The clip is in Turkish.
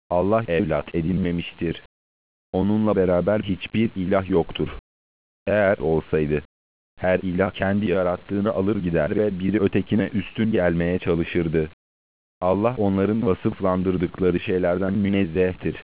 Allah evlat edinmemiştir. Onunla beraber hiçbir ilah yoktur. Eğer olsaydı, her ilah kendi yarattığını alır gider ve biri ötekine üstün gelmeye çalışırdı. Allah onların vasıflandırdıkları şeylerden münezzehtir.